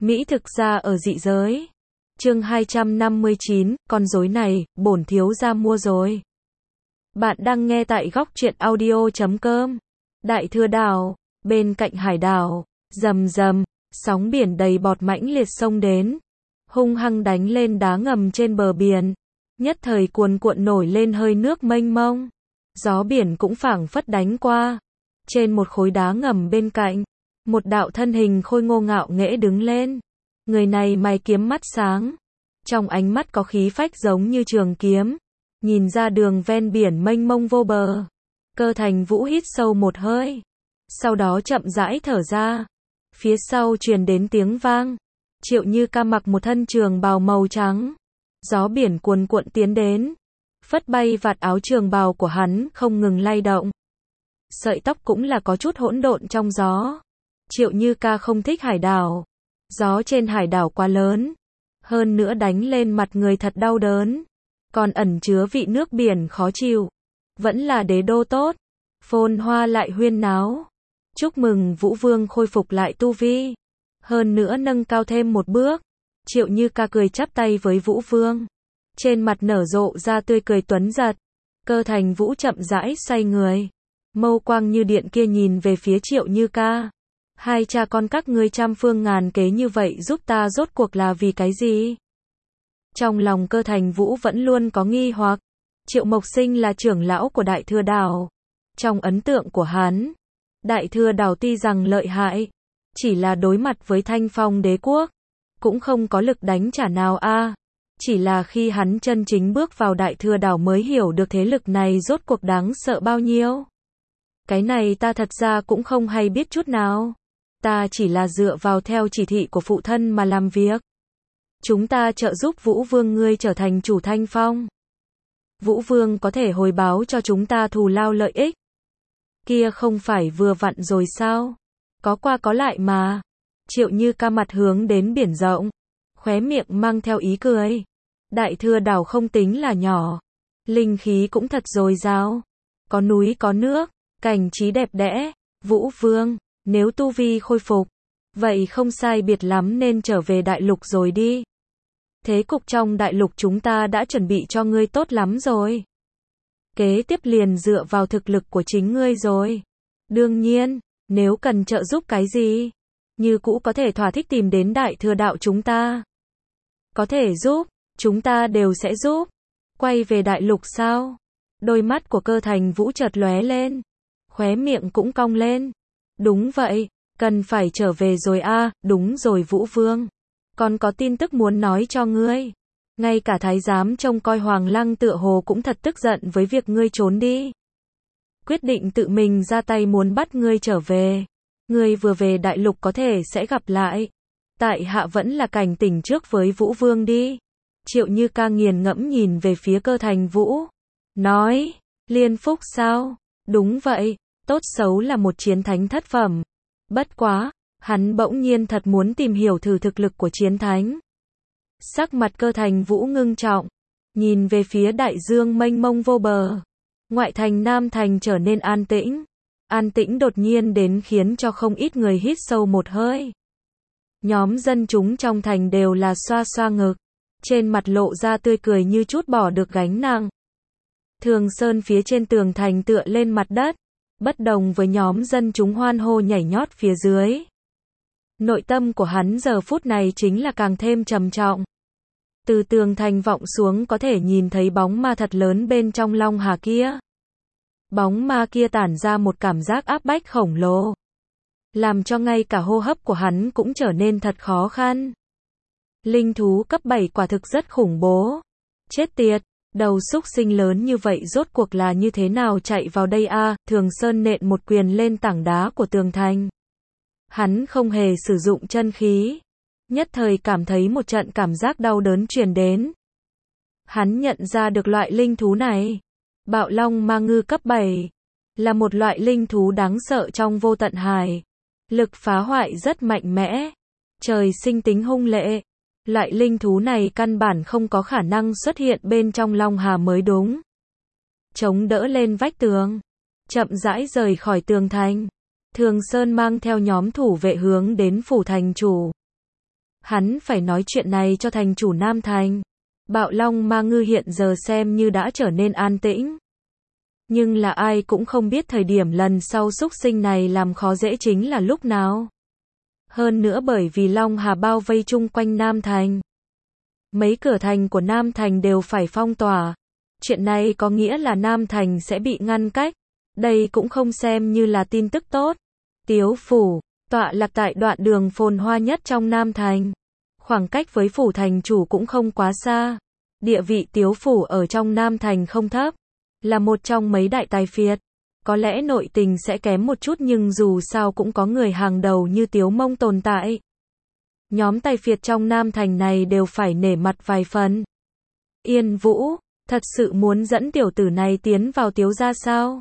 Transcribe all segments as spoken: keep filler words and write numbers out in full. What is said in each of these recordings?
Mỹ thực ra ở dị giới. Chương hai trăm năm mươi chín, con rối này, bổn thiếu gia mua rồi. Bạn đang nghe tại góc truyện audio chấm com. Đại Thừa Đảo, bên cạnh hải đảo, rầm rầm, sóng biển đầy bọt mãnh liệt xông đến, hung hăng đánh lên đá ngầm trên bờ biển, nhất thời cuồn cuộn nổi lên hơi nước mênh mông. Gió biển cũng phảng phất đánh qua. Trên một khối đá ngầm bên cạnh, một đạo thân hình khôi ngô ngạo nghễ đứng lên. Người này mày kiếm mắt sáng, trong ánh mắt có khí phách giống như trường kiếm, nhìn ra đường ven biển mênh mông vô bờ. Cơ Thành Vũ hít sâu một hơi, sau đó chậm rãi thở ra. Phía sau truyền đến tiếng vang. Triệu Như Ca mặc một thân trường bào màu trắng, gió biển cuồn cuộn tiến đến, phất bay vạt áo trường bào của hắn không ngừng lay động. Sợi tóc cũng là có chút hỗn độn trong gió. Triệu Như Ca không thích hải đảo. Gió trên hải đảo quá lớn, hơn nữa đánh lên mặt người thật đau đớn, còn ẩn chứa vị nước biển khó chịu. Vẫn là đế đô tốt. Phồn hoa lại huyên náo. Chúc mừng Vũ Vương khôi phục lại tu vi, hơn nữa nâng cao thêm một bước. Triệu Như Ca cười chắp tay với Vũ Vương, trên mặt nở rộ ra tươi cười tuấn giật. Cơ Thành Vũ chậm rãi xoay người, mâu quang như điện kia nhìn về phía Triệu Như Ca. Hai cha con các ngươi trăm phương ngàn kế như vậy giúp ta rốt cuộc là vì cái gì? Trong lòng Cơ Thành Vũ vẫn luôn có nghi hoặc. Triệu Mộc Sinh là trưởng lão của Đại Thừa Đảo. Trong ấn tượng của hắn, Đại Thừa Đảo tuy rằng lợi hại, chỉ là đối mặt với Thanh Phong đế quốc, cũng không có lực đánh trả nào a. À. Chỉ là khi hắn chân chính bước vào Đại Thừa Đảo mới hiểu được thế lực này rốt cuộc đáng sợ bao nhiêu. Cái này ta thật ra cũng không hay biết chút nào. Ta chỉ là dựa vào theo chỉ thị của phụ thân mà làm việc. Chúng ta trợ giúp Vũ Vương ngươi trở thành chủ Thanh Phong. Vũ Vương có thể hồi báo cho chúng ta thù lao lợi ích. Kia không phải vừa vặn rồi sao? Có qua có lại mà. Triệu Như Ca mặt hướng đến biển rộng, khóe miệng mang theo ý cười. Đại Thừa Đảo không tính là nhỏ, linh khí cũng thật dồi dào, có núi có nước, cảnh trí đẹp đẽ. Vũ Vương, nếu tu vi khôi phục, vậy không sai biệt lắm nên trở về đại lục rồi đi. Thế cục trong đại lục chúng ta đã chuẩn bị cho ngươi tốt lắm rồi. Kế tiếp liền dựa vào thực lực của chính ngươi rồi. Đương nhiên, nếu cần trợ giúp cái gì, như cũ có thể thỏa thích tìm đến Đại Thừa Đạo chúng ta. Có thể giúp, chúng ta đều sẽ giúp. Quay về đại lục sao? Đôi mắt của Cơ Thành Vũ chợt lóe lên, khóe miệng cũng cong lên. Đúng vậy, cần phải trở về rồi a. À, đúng rồi Vũ Vương, còn có tin tức muốn nói cho ngươi. Ngay cả thái giám trông coi Hoàng Lăng tựa hồ cũng thật tức giận với việc ngươi trốn đi, quyết định tự mình ra tay muốn bắt ngươi trở về. Ngươi vừa về đại lục có thể sẽ gặp lại. Tại hạ vẫn là cảnh tỉnh trước với Vũ Vương đi. Triệu Như Ca nghiền ngẫm nhìn về phía Cơ Thành Vũ, nói, liên phúc sao? Đúng vậy, tốt xấu là một chiến thánh thất phẩm. Bất quá, hắn bỗng nhiên thật muốn tìm hiểu thử thực lực của chiến thánh. Sắc mặt Cơ Thành Vũ ngưng trọng, nhìn về phía đại dương mênh mông vô bờ. Ngoại thành Nam thành trở nên an tĩnh. An tĩnh đột nhiên đến khiến cho không ít người hít sâu một hơi. Nhóm dân chúng trong thành đều là xoa xoa ngực, trên mặt lộ ra tươi cười như chút bỏ được gánh nặng. Thường Sơn phía trên tường thành tựa lên mặt đất, bất đồng với nhóm dân chúng hoan hô nhảy nhót phía dưới. Nội tâm của hắn giờ phút này chính là càng thêm trầm trọng. Từ tường thành vọng xuống có thể nhìn thấy bóng ma thật lớn bên trong Long Hà kia. Bóng ma kia tản ra một cảm giác áp bách khổng lồ, làm cho ngay cả hô hấp của hắn cũng trở nên thật khó khăn. Linh thú cấp bảy quả thực rất khủng bố. Chết tiệt, đầu súc sinh lớn như vậy rốt cuộc là như thế nào chạy vào đây a? À, Thường Sơn nện một quyền lên tảng đá của tường thành. Hắn không hề sử dụng chân khí, nhất thời cảm thấy một trận cảm giác đau đớn truyền đến. Hắn nhận ra được loại linh thú này, Bạo Long Ma Ngư cấp bảy, là một loại linh thú đáng sợ trong vô tận hải. Lực phá hoại rất mạnh mẽ, trời sinh tính hung lệ. Loại linh thú này căn bản không có khả năng xuất hiện bên trong Long Hà mới đúng. Chống đỡ lên vách tường, chậm rãi rời khỏi tường thành. Thường Sơn mang theo nhóm thủ vệ hướng đến phủ thành chủ. Hắn phải nói chuyện này cho thành chủ Nam Thành. Bạo Long Ma Ngư hiện giờ xem như đã trở nên an tĩnh. Nhưng là ai cũng không biết thời điểm lần sau xúc sinh này làm khó dễ chính là lúc nào. Hơn nữa bởi vì Long Hà bao vây chung quanh Nam Thành. Mấy cửa thành của Nam Thành đều phải phong tỏa. Chuyện này có nghĩa là Nam Thành sẽ bị ngăn cách. Đây cũng không xem như là tin tức tốt. Tiếu phủ, tọa lạc tại đoạn đường phồn hoa nhất trong Nam Thành. Khoảng cách với phủ thành chủ cũng không quá xa. Địa vị Tiếu phủ ở trong Nam Thành không thấp. Là một trong mấy đại tài phiệt. Có lẽ nội tình sẽ kém một chút nhưng dù sao cũng có người hàng đầu như Tiếu Mông tồn tại. Nhóm tài phiệt trong Nam Thành này đều phải nể mặt vài phần. Yên Vũ, thật sự muốn dẫn tiểu tử này tiến vào Tiếu gia sao?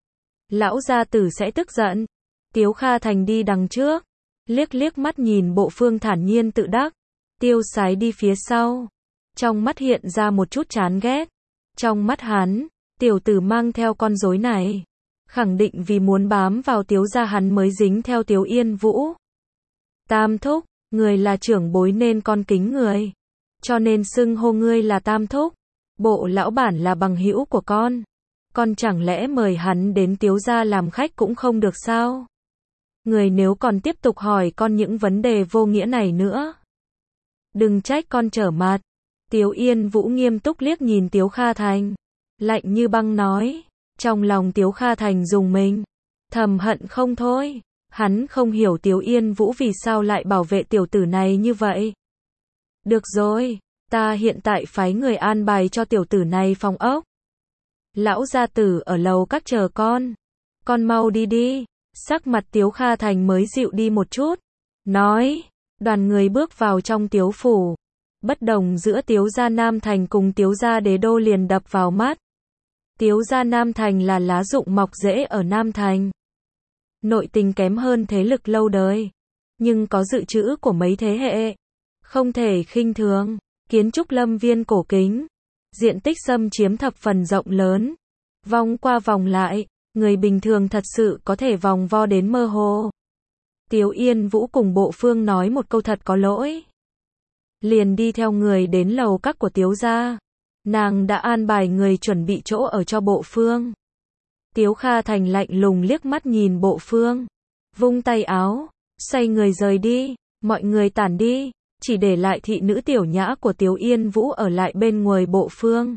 Lão gia tử sẽ tức giận. Tiếu Kha Thành đi đằng trước. Liếc liếc mắt nhìn Bộ Phương thản nhiên tự đắc. Tiêu Sái đi phía sau. Trong mắt hiện ra một chút chán ghét. Trong mắt hắn, tiểu tử mang theo con rối này. Khẳng định vì muốn bám vào Tiếu gia hắn mới dính theo Tiếu Yên Vũ. Tam thúc, người là trưởng bối nên con kính người. Cho nên xưng hô ngươi là Tam thúc. Bộ lão bản là bằng hữu của con. Con chẳng lẽ mời hắn đến Tiếu gia làm khách cũng không được sao? Người nếu còn tiếp tục hỏi con những vấn đề vô nghĩa này nữa. Đừng trách con trở mặt. Tiếu Yên Vũ nghiêm túc liếc nhìn Tiếu Kha Thành. Lạnh như băng nói. Trong lòng Tiếu Kha Thành rùng mình. Thầm hận không thôi. Hắn không hiểu Tiếu Yên Vũ vì sao lại bảo vệ tiểu tử này như vậy. Được rồi, ta hiện tại phái người an bài cho tiểu tử này phòng ốc. Lão gia tử ở lầu các chờ con. Con mau đi đi. Sắc mặt Tiếu Kha Thành mới dịu đi một chút. Nói, đoàn người bước vào trong Tiếu phủ. Bất đồng giữa Tiếu gia Nam Thành cùng Tiếu gia Đế Đô liền đập vào mắt. Tiếu gia Nam Thành là lá rụng mọc rễ ở Nam Thành. Nội tình kém hơn thế lực lâu đời. Nhưng có dự trữ của mấy thế hệ. Không thể khinh thường. Kiến trúc lâm viên cổ kính. Diện tích xâm chiếm thập phần rộng lớn. Vòng qua vòng lại. Người bình thường thật sự có thể vòng vo đến mơ hồ. Tiếu Yên Vũ cùng Bộ Phương nói một câu thật có lỗi. Liền đi theo người đến lầu các của Tiếu gia. Nàng đã an bài người chuẩn bị chỗ ở cho Bộ Phương. Tiếu Kha Thành lạnh lùng liếc mắt nhìn Bộ Phương. Vung tay áo. Xoay người rời đi. Mọi người tản đi. Chỉ để lại thị nữ tiểu nhã của Tiếu Yên Vũ ở lại bên ngoài Bộ Phương.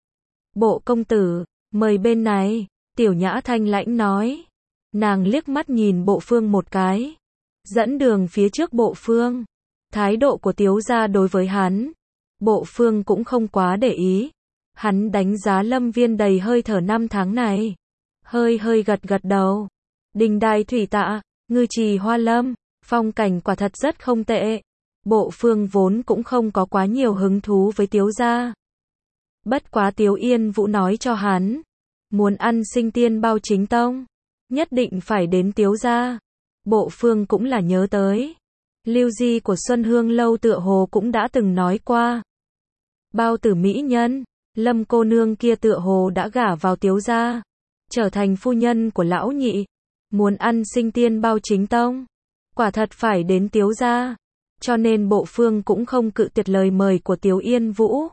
Bộ công tử, mời bên này. Tiểu nhã thanh lãnh nói. Nàng liếc mắt nhìn Bộ Phương một cái. Dẫn đường phía trước Bộ Phương. Thái độ của Tiếu gia đối với hắn. Bộ Phương cũng không quá để ý. Hắn đánh giá lâm viên đầy hơi thở năm tháng này. Hơi hơi gật gật đầu. Đình đài thủy tạ, ngư trì hoa lâm. Phong cảnh quả thật rất không tệ. Bộ Phương vốn cũng không có quá nhiều hứng thú với Tiếu gia. Bất quá Tiếu Yên Vũ nói cho hắn. Muốn ăn sinh tiên bao chính tông. Nhất định phải đến Tiếu gia. Bộ Phương cũng là nhớ tới. Lưu di của Xuân Hương lâu tựa hồ cũng đã từng nói qua. Bao tử mỹ nhân. Lâm cô nương kia tựa hồ đã gả vào Tiếu gia. Trở thành phu nhân của lão nhị. Muốn ăn sinh tiên bao chính tông. Quả thật phải đến Tiếu gia. Cho nên Bộ Phương cũng không cự tuyệt lời mời của Tiếu Yên Vũ.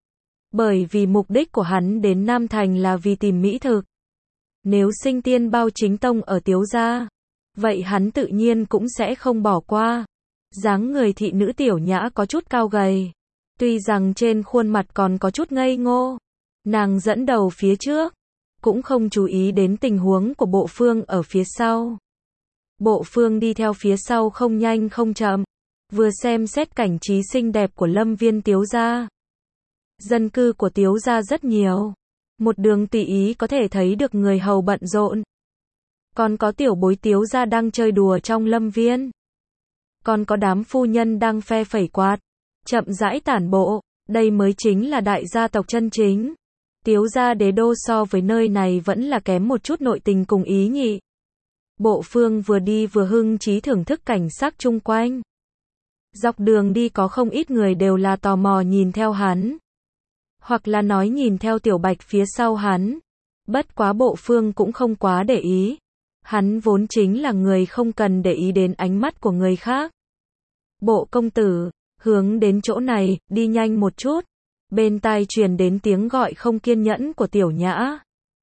Bởi vì mục đích của hắn đến Nam Thành là vì tìm mỹ thực. Nếu sinh tiên bao chính tông ở Tiếu gia, vậy hắn tự nhiên cũng sẽ không bỏ qua. Dáng người thị nữ tiểu nhã có chút cao gầy. Tuy rằng trên khuôn mặt còn có chút ngây ngô. Nàng dẫn đầu phía trước. Cũng không chú ý đến tình huống của Bộ Phương ở phía sau. Bộ Phương đi theo phía sau không nhanh không chậm. Vừa xem xét cảnh trí xinh đẹp của lâm viên Tiếu gia. Dân cư của Tiếu gia rất nhiều. Một đường tùy ý có thể thấy được người hầu bận rộn. Còn có tiểu bối Tiếu gia đang chơi đùa trong lâm viên. Còn có đám phu nhân đang phe phẩy quạt. Chậm rãi tản bộ. Đây mới chính là đại gia tộc chân chính. Tiếu gia Đế Đô so với nơi này vẫn là kém một chút nội tình cùng ý nhị. Bộ Phương vừa đi vừa hưng trí thưởng thức cảnh sắc chung quanh. Dọc đường đi có không ít người đều là tò mò nhìn theo hắn. Hoặc là nói nhìn theo Tiểu Bạch phía sau hắn. Bất quá Bộ Phương cũng không quá để ý. Hắn vốn chính là người không cần để ý đến ánh mắt của người khác. Bộ công tử, hướng đến chỗ này, đi nhanh một chút. Bên tai truyền đến tiếng gọi không kiên nhẫn của Tiểu Nhã.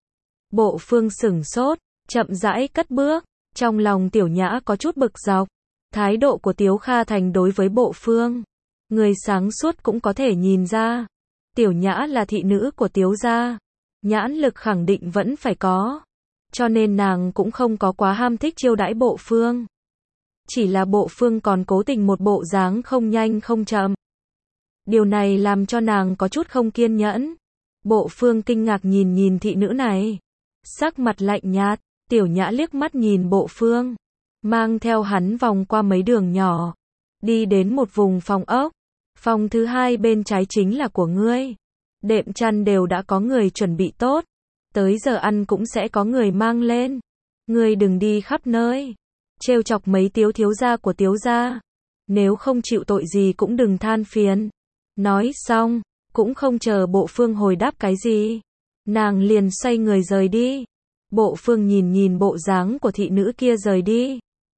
Bộ Phương sửng sốt, chậm rãi cất bước, trong lòng Tiểu Nhã có chút bực dọc. Thái độ của Tiếu Kha Thành đối với Bộ Phương, người sáng suốt cũng có thể nhìn ra. Tiểu Nhã là thị nữ của Tiếu gia, nhãn lực khẳng định vẫn phải có. Cho nên nàng cũng không có quá ham thích chiêu đãi Bộ Phương. Chỉ là Bộ Phương còn cố tình một bộ dáng không nhanh không chậm. Điều này làm cho nàng có chút không kiên nhẫn. Bộ Phương kinh ngạc nhìn nhìn thị nữ này. Sắc mặt lạnh nhạt, Tiểu Nhã liếc mắt nhìn Bộ Phương. Mang theo hắn vòng qua mấy đường nhỏ. Đi đến một vùng phòng ốc. Phòng thứ hai bên trái chính là của ngươi. Đệm chăn đều đã có người chuẩn bị tốt. Tới giờ ăn cũng sẽ có người mang lên. Ngươi đừng đi khắp nơi. Trêu chọc mấy tiếu thiếu gia của Tiếu gia. Nếu không chịu tội gì cũng đừng than phiền. Nói xong, cũng không chờ Bộ Phương hồi đáp cái gì. Nàng liền xoay người rời đi. Bộ Phương nhìn nhìn bộ dáng của thị nữ kia rời đi.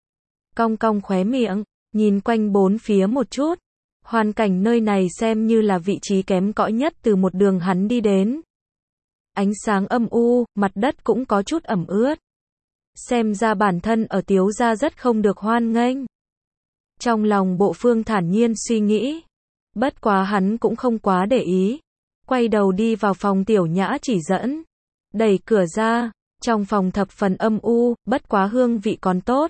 Cong cong khóe miệng, nhìn quanh bốn phía một chút. Hoàn cảnh nơi này xem như là vị trí kém cỏi nhất từ một đường hắn đi đến. Ánh sáng âm u, mặt đất cũng có chút ẩm ướt. Xem ra bản thân ở Tiếu gia rất không được hoan nghênh. Trong lòng Bộ Phương thản nhiên suy nghĩ. Bất quá hắn cũng không quá để ý. Quay đầu đi vào phòng Tiểu Nhã chỉ dẫn. Đẩy cửa ra, trong phòng thập phần âm u, bất quá hương vị còn tốt.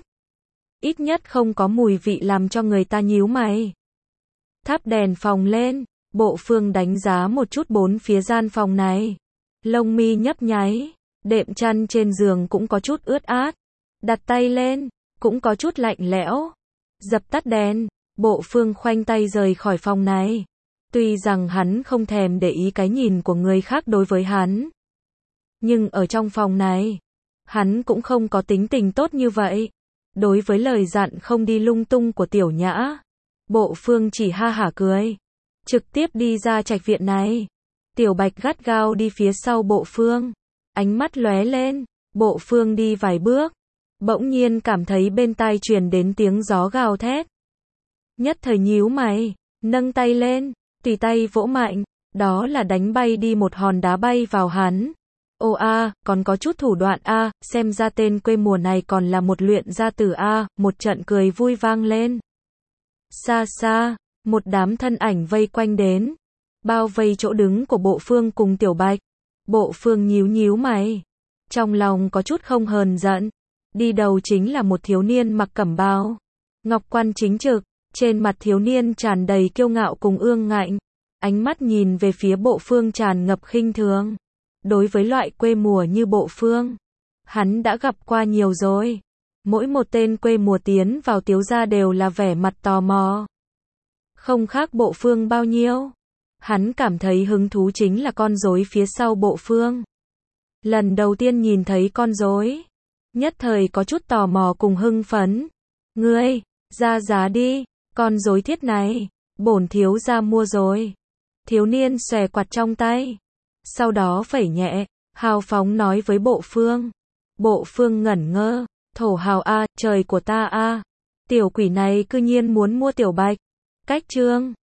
Ít nhất không có mùi vị làm cho người ta nhíu mày. Thắp đèn phòng lên, Bộ Phương đánh giá một chút bốn phía gian phòng này. Lông mi nhấp nháy, đệm chăn trên giường cũng có chút ướt át. Đặt tay lên, cũng có chút lạnh lẽo. Dập tắt đèn, Bộ Phương khoanh tay rời khỏi phòng này. Tuy rằng hắn không thèm để ý cái nhìn của người khác đối với hắn. Nhưng ở trong phòng này, hắn cũng không có tính tình tốt như vậy. Đối với lời dặn không đi lung tung của Tiểu Nhã, Bộ Phương chỉ ha hả cười. Trực tiếp đi ra trạch viện này. Tiểu Bạch gắt gao đi phía sau Bộ Phương. Ánh mắt lóe lên, Bộ Phương đi vài bước. Bỗng nhiên cảm thấy bên tai truyền đến tiếng gió gào thét. Nhất thời nhíu mày, nâng tay lên, tùy tay vỗ mạnh. Đó là đánh bay đi một hòn đá bay vào hắn. Ô a, còn có chút thủ đoạn a, xem ra tên quê mùa này còn là một luyện gia tử a, một trận cười vui vang lên. Xa xa, một đám thân ảnh vây quanh đến, bao vây chỗ đứng của Bộ Phương cùng Tiểu Bạch. Bộ Phương nhíu nhíu mày, trong lòng có chút không hờn giận. Đi đầu chính là một thiếu niên mặc cẩm bào, ngọc quan chính trực, trên mặt thiếu niên tràn đầy kiêu ngạo cùng ương ngạnh, ánh mắt nhìn về phía Bộ Phương tràn ngập khinh thường. Đối với loại quê mùa như Bộ Phương, hắn đã gặp qua nhiều rồi. Mỗi một tên quê mùa tiến vào Tiếu gia đều là vẻ mặt tò mò. Không khác Bộ Phương bao nhiêu. Hắn cảm thấy hứng thú chính là con rối phía sau Bộ Phương. Lần đầu tiên nhìn thấy con rối, nhất thời có chút tò mò cùng hưng phấn. Ngươi, ra giá đi, con rối thiết này, bổn thiếu gia mua rồi. Thiếu niên xòe quạt trong tay. Sau đó phẩy nhẹ, hào phóng nói với Bộ Phương. Bộ Phương ngẩn ngơ, thổ hào a, trời của ta a. Tiểu quỷ này cư nhiên muốn mua Tiểu Bạch. Cách chương